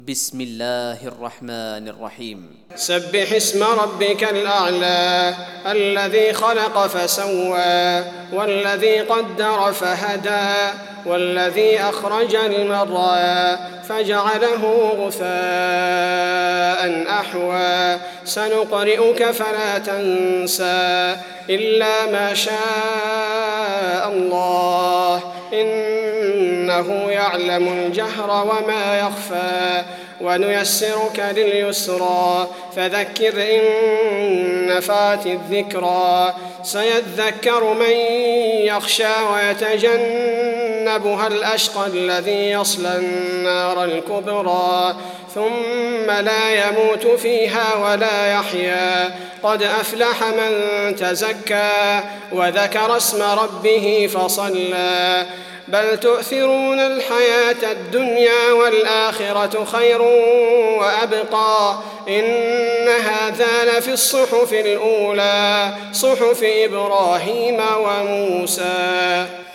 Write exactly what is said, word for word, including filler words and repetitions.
بسم الله الرحمن الرحيم. سبح اسم ربك الأعلى الذي خلق فسوى والذي قدر فهدى والذي أخرج المرعى فجعله غثاء أحوى سنقرئك فلا تنسى إلا ما شاء الله إنه يعلم الجهر وما يخفى ونيسرك لليسرى فذكر إن نفعت الذكرى سيذكر من يخشى ويتجنبها الأشقى الذي يصلى النار الكبرى ثم لا يموت فيها ولا يحيا قد أفلح من تزكى وذكر اسم ربه فصلى بل تؤثرون الحياة الدنيا والآخرة خير وأبقى إن هذا لفي الصحف الأولى صحف إبراهيم وموسى.